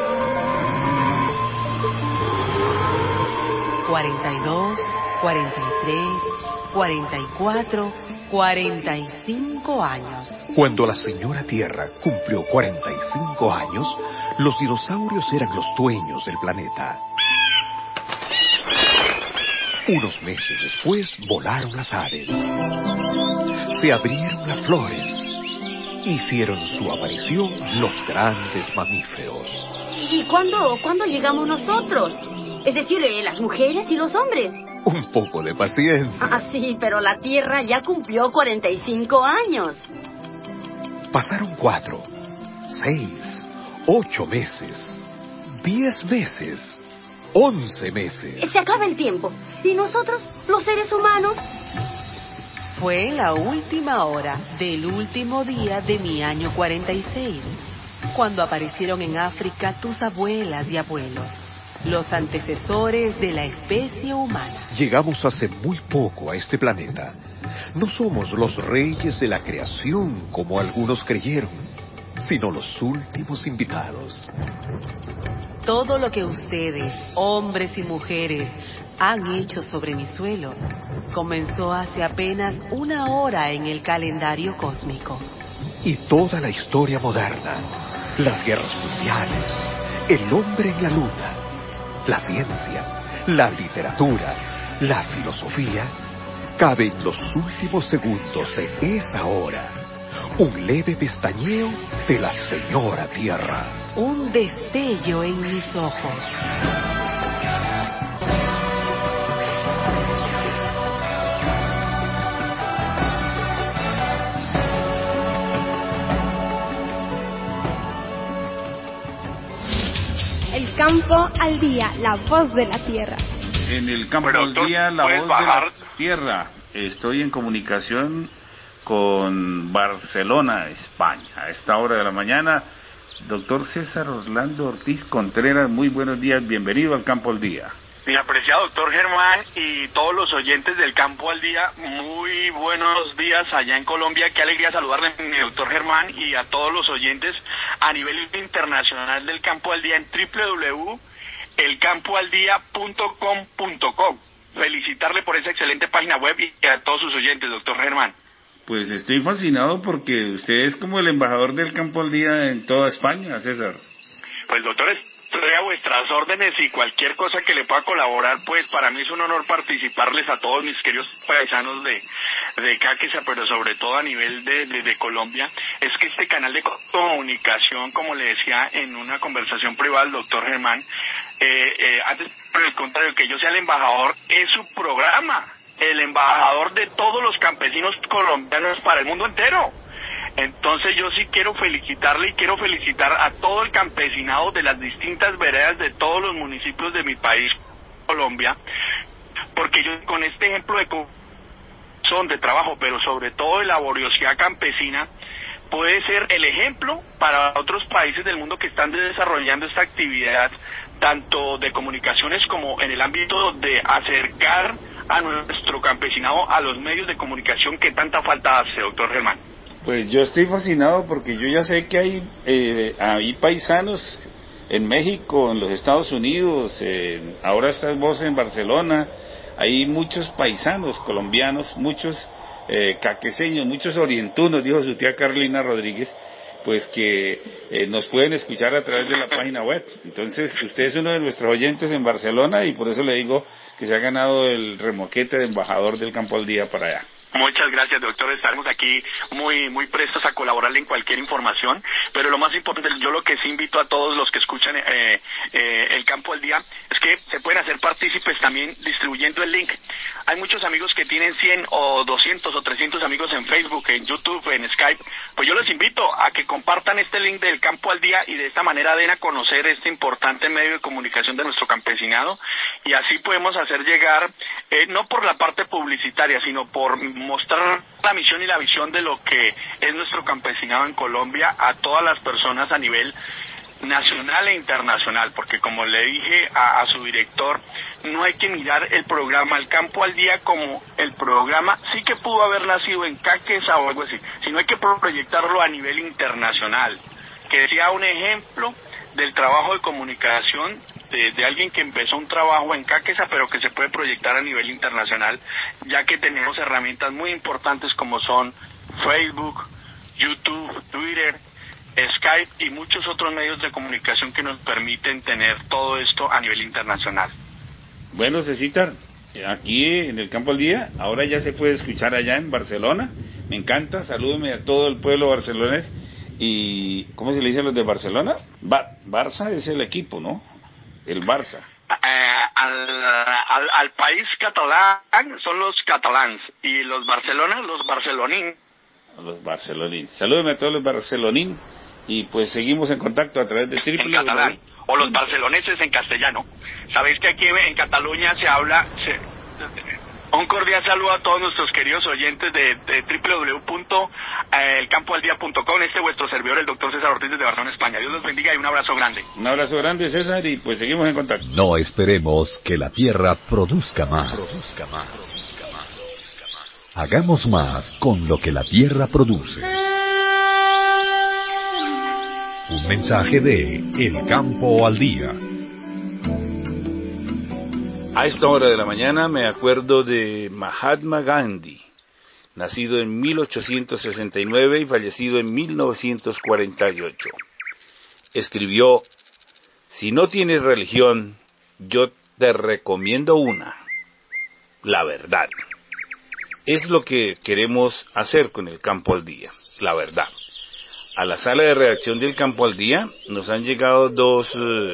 [SPEAKER 12] 42, 43, 44, 45 años.
[SPEAKER 18] Cuando la señora Tierra cumplió 45 años, los dinosaurios eran los dueños del planeta. Unos meses después volaron las aves. Se abrieron las flores. Hicieron su aparición los grandes mamíferos.
[SPEAKER 19] ¿Y cuándo llegamos nosotros? Es decir, las mujeres y los hombres.
[SPEAKER 18] Un poco de paciencia.
[SPEAKER 19] Ah, sí, pero la Tierra ya cumplió 45 años.
[SPEAKER 18] Pasaron 4, 6, 8 meses, 10 meses, 11 meses.
[SPEAKER 19] Se acaba el tiempo. ¿Y nosotros, los seres humanos?
[SPEAKER 12] Fue en la última hora del último día de mi año 46, cuando aparecieron en África tus abuelas y abuelos, los antecesores de la especie humana.
[SPEAKER 18] Llegamos hace muy poco a este planeta. No somos los reyes de la creación, como algunos creyeron, sino los últimos invitados.
[SPEAKER 12] Todo lo que ustedes, hombres y mujeres, han hecho sobre mi suelo comenzó hace apenas 1 hora en el calendario cósmico.
[SPEAKER 18] Y toda la historia moderna, las guerras mundiales, el hombre en la luna, la ciencia, la literatura, la filosofía, cabe en los últimos segundos de esa hora. Un leve pestañeo de la señora Tierra.
[SPEAKER 12] Un destello en mis ojos.
[SPEAKER 1] El campo al día, la voz de la tierra.
[SPEAKER 5] En el campo al día, la voz de la tierra. Estoy en comunicación con Barcelona, España. A esta hora de la mañana, doctor César Orlando Ortiz Contreras, muy buenos días, bienvenido al Campo al Día.
[SPEAKER 20] Mi apreciado doctor Germán y todos los oyentes del Campo al Día, muy buenos días allá en Colombia. Qué alegría saludarle, mi doctor Germán, y a todos los oyentes a nivel internacional del Campo al Día en www.elcampoaldía.com.co. Felicitarle por esa excelente página web y a todos sus oyentes, doctor Germán.
[SPEAKER 5] Pues estoy fascinado porque usted es como el embajador del Campo al Día en toda España, César.
[SPEAKER 20] Pues doctor, estoy a vuestras órdenes y cualquier cosa que le pueda colaborar, pues para mí es un honor participarles a todos mis queridos paisanos de Cáqueza, pero sobre todo a nivel de Colombia. Es que este canal de comunicación, como le decía en una conversación privada al doctor Germán, antes, por el contrario, que yo sea el embajador, es su programa, el embajador de todos los campesinos colombianos para el mundo entero. Entonces yo sí quiero felicitarle y quiero felicitar a todo el campesinado de las distintas veredas de todos los municipios de mi país, Colombia, porque yo con este ejemplo de trabajo, pero sobre todo de laboriosidad campesina, puede ser el ejemplo para otros países del mundo que están desarrollando esta actividad, tanto de comunicaciones como en el ámbito de acercar a nuestro campesinado, a los medios de comunicación que tanta falta hace, doctor Germán?
[SPEAKER 5] Pues yo estoy fascinado porque yo ya sé que hay paisanos en México, en los Estados Unidos, ahora estás vos en Barcelona, hay muchos paisanos colombianos, muchos caqueseños, muchos orientunos, dijo su tía Carolina Rodríguez, pues que nos pueden escuchar a través de la página web. Entonces, usted es uno de nuestros oyentes en Barcelona y por eso le digo que se ha ganado el remoquete de embajador del Campo al Día para allá.
[SPEAKER 20] Muchas gracias, doctor. Estaremos aquí muy prestos a colaborarle en cualquier información, pero lo más importante, yo lo que sí invito a todos los que escuchan el Campo al Día es que se pueden hacer partícipes también distribuyendo el link. Hay muchos amigos que tienen 100 o 200 o 300 amigos en Facebook, en YouTube, en Skype. Pues yo les invito a que compartan este link del Campo al Día y de esta manera den a conocer este importante medio de comunicación de nuestro campesinado, y así podemos hacer llegar, no por la parte publicitaria, sino por mostrar la misión y la visión de lo que es nuestro campesinado en Colombia a todas las personas a nivel nacional e internacional, porque como le dije a su director, no hay que mirar el programa El Campo al Día como el programa sí que pudo haber nacido en Caqueza o algo así, sino hay que proyectarlo a nivel internacional, que sea un ejemplo del trabajo de comunicación de alguien que empezó un trabajo en Caqueza, pero que se puede proyectar a nivel internacional, ya que tenemos herramientas muy importantes como son Facebook, YouTube, Twitter, Skype y muchos otros medios de comunicación que nos permiten tener todo esto a nivel internacional.
[SPEAKER 5] Bueno, Cecitar, aquí en el Campo al Día, ahora ya se puede escuchar allá en Barcelona, me encanta, salúdeme a todo el pueblo barcelonés. ¿Y cómo se le dice a los de Barcelona? Barça es el equipo, ¿no? El Barça.
[SPEAKER 20] Al país catalán son los catalans y los Barcelona, los barcelonín.
[SPEAKER 5] Los barcelonín. Salúdeme a todos los barcelonín y pues seguimos en contacto a través de
[SPEAKER 20] En catalán, o los barceloneses en castellano. Sabéis que aquí en Cataluña se habla... Un cordial saludo a todos nuestros queridos oyentes de www.elcampoaldía.com. Vuestro servidor, el doctor César Ortiz, desde Barcelona, España. Dios los bendiga y un abrazo grande.
[SPEAKER 5] Un abrazo grande, César, y pues seguimos en contacto.
[SPEAKER 3] No esperemos que la tierra produzca más. Hagamos más con lo que la tierra produce. Un mensaje de El Campo al Día.
[SPEAKER 5] A esta hora de la mañana me acuerdo de Mahatma Gandhi, nacido en 1869 y fallecido en 1948. Escribió: si no tienes religión, yo te recomiendo una, la verdad. Es lo que queremos hacer con el Campo al Día, la verdad. A la sala de redacción del Campo al Día nos han llegado dos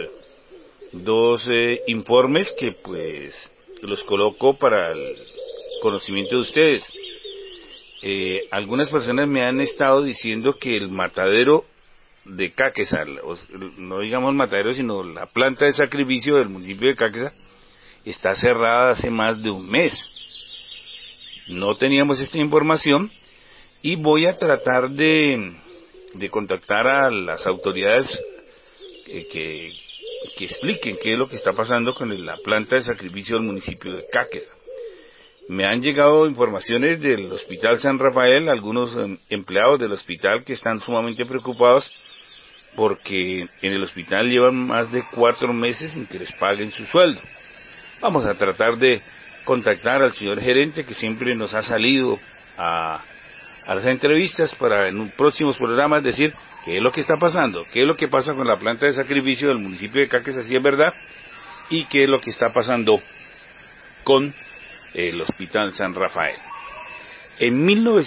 [SPEAKER 5] informes que pues los coloco para el conocimiento de ustedes. Algunas personas me han estado diciendo que el matadero de Caqueza, no digamos matadero, sino la planta de sacrificio del municipio de Caqueza, está cerrada hace más de un mes. No teníamos esta información y voy a tratar de contactar a las autoridades que expliquen qué es lo que está pasando con la planta de sacrificio del municipio de Caqueza. Me han llegado informaciones del Hospital San Rafael, algunos empleados del hospital que están sumamente preocupados porque en el hospital llevan más de 4 meses sin que les paguen su sueldo. Vamos a tratar de contactar al señor gerente, que siempre nos ha salido a las entrevistas, para en un próximos programas decir qué es lo que está pasando, qué es lo que pasa con la planta de sacrificio del municipio de Caqueza, si es verdad, y qué es lo que está pasando con el Hospital San Rafael. En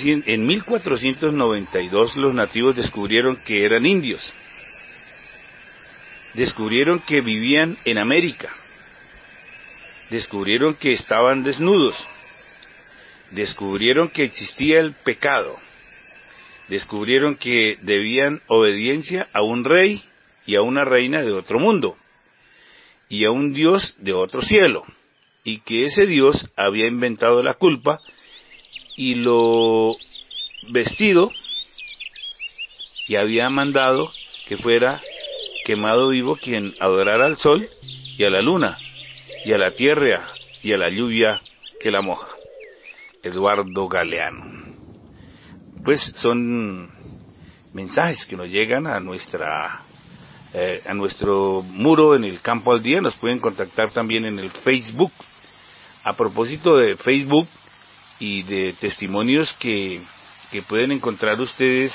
[SPEAKER 5] 1492 los nativos descubrieron que eran indios, descubrieron que vivían en América, descubrieron que estaban desnudos, descubrieron que existía el pecado, descubrieron que debían obediencia a un rey y a una reina de otro mundo, y a un Dios de otro cielo, y que ese Dios había inventado la culpa y lo vestido, y había mandado que fuera quemado vivo quien adorara al sol y a la luna y a la tierra y a la lluvia que la moja. Eduardo Galeano. Pues son mensajes que nos llegan a nuestro muro en el Campo al Día. Nos pueden contactar también en el Facebook. A propósito de Facebook y de testimonios que pueden encontrar ustedes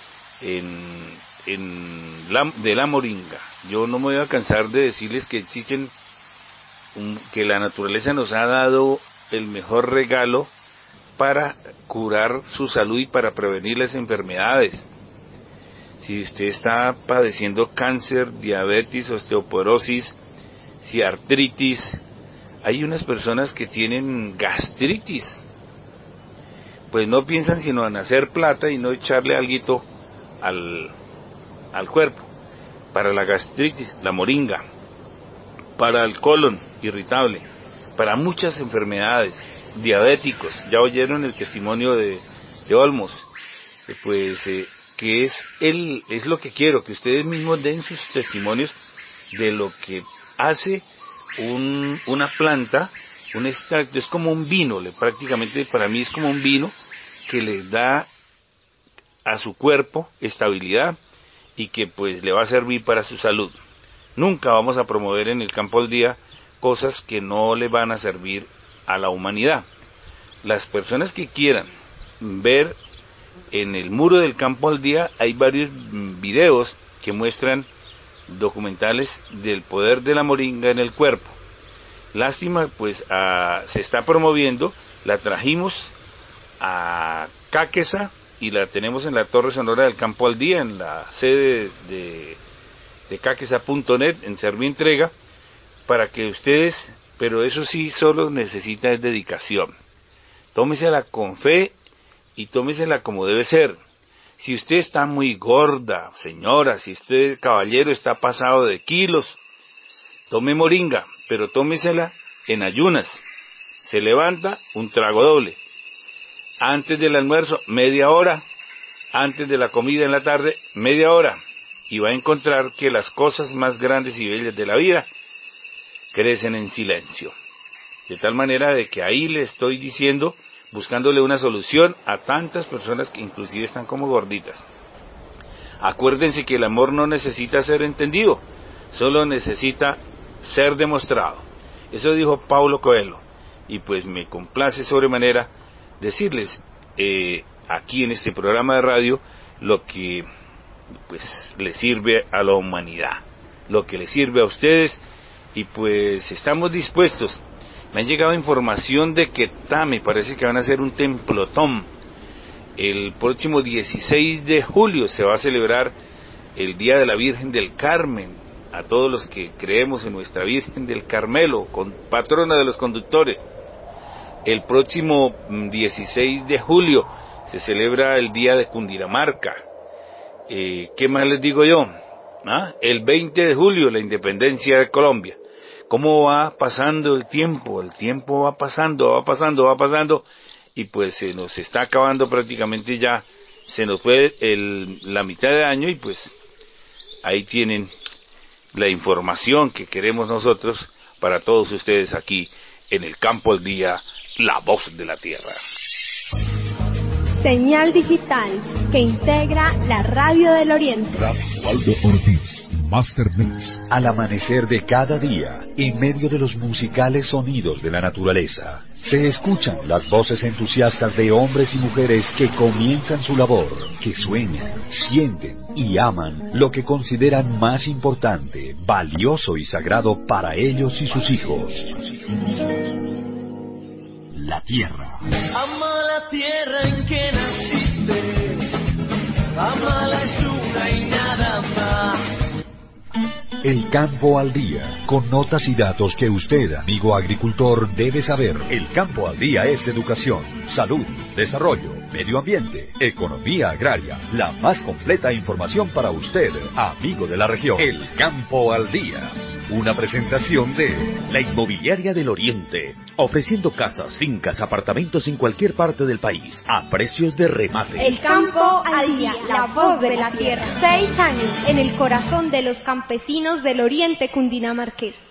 [SPEAKER 5] de la moringa. Yo no me voy a cansar de decirles que existen, que la naturaleza nos ha dado el mejor regalo para curar su salud y para prevenir las enfermedades. Si usted está padeciendo cáncer, diabetes, osteoporosis, si artritis, hay unas personas que tienen gastritis, pues no piensan sino en hacer plata y no echarle alguito al cuerpo. Para la gastritis, la moringa. Para el colon irritable. Para muchas enfermedades. Diabéticos. Ya oyeron el testimonio de Olmos. Que es lo que quiero, que ustedes mismos den sus testimonios de lo que hace una planta, un extracto. Es como un vino, prácticamente para mí es como un vino que le da a su cuerpo estabilidad y que pues le va a servir para su salud. Nunca vamos a promover en el Campo al Día cosas que no le van a servir a la humanidad. Las personas que quieran ver en el muro del Campo al Día, hay varios videos que muestran documentales del poder de la moringa en el cuerpo. Lástima, pues se está promoviendo, la trajimos a Cáqueza y la tenemos en la Torre Sonora del Campo al Día, en la sede de Cáqueza.net, en Servientrega, para que ustedes, pero eso sí, solo necesita dedicación. Tómesela con fe y tómesela como debe ser. Si usted está muy gorda, señora, si usted, caballero, está pasado de kilos, tome moringa, pero tómesela en ayunas. Se levanta, un trago doble. Antes del almuerzo, media hora. Antes de la comida en la tarde, media hora. Y va a encontrar que las cosas más grandes y bellas de la vida crecen en silencio. De tal manera de que ahí le estoy diciendo, buscándole una solución a tantas personas que inclusive están como gorditas. Acuérdense que el amor no necesita ser entendido, solo necesita ser demostrado. Eso dijo Paulo Coelho, y pues me complace sobremanera decirles aquí en este programa de radio lo que pues le sirve a la humanidad, lo que le sirve a ustedes, y pues estamos dispuestos. Me han llegado información de que me parece que van a hacer un templotón. El próximo 16 de julio se va a celebrar el Día de la Virgen del Carmen. A todos los que creemos en nuestra Virgen del Carmelo, patrona de los conductores. El próximo 16 de julio se celebra el Día de Cundinamarca. ¿Qué más les digo yo? El 20 de julio, la independencia de Colombia. ¿Cómo va pasando el tiempo? El tiempo va pasando, y pues se nos está acabando prácticamente ya, se nos fue la mitad de año, y pues ahí tienen la información que queremos nosotros para todos ustedes aquí en el Campo al Día, la voz de la tierra.
[SPEAKER 1] Señal digital que integra la radio del Oriente.
[SPEAKER 3] Waldo Ortiz, Master Mix. Al amanecer de cada día, en medio de los musicales sonidos de la naturaleza, se escuchan las voces entusiastas de hombres y mujeres que comienzan su labor, que sueñan, sienten y aman lo que consideran más importante, valioso y sagrado para ellos y sus hijos. La tierra.
[SPEAKER 4] Ama la tierra en que naciste, ama la luna y nada más.
[SPEAKER 3] El Campo al Día, con notas y datos que usted, amigo agricultor, debe saber. El Campo al Día es educación, salud, desarrollo, medio ambiente, economía agraria, la más completa información para usted, amigo de la región. El Campo al Día.
[SPEAKER 6] Una presentación de la Inmobiliaria del Oriente, ofreciendo casas, fincas, apartamentos en cualquier parte del país, a precios de remate.
[SPEAKER 1] El Campo al Día, la voz de la tierra. 6 años en el corazón de los campesinos del Oriente cundinamarqués.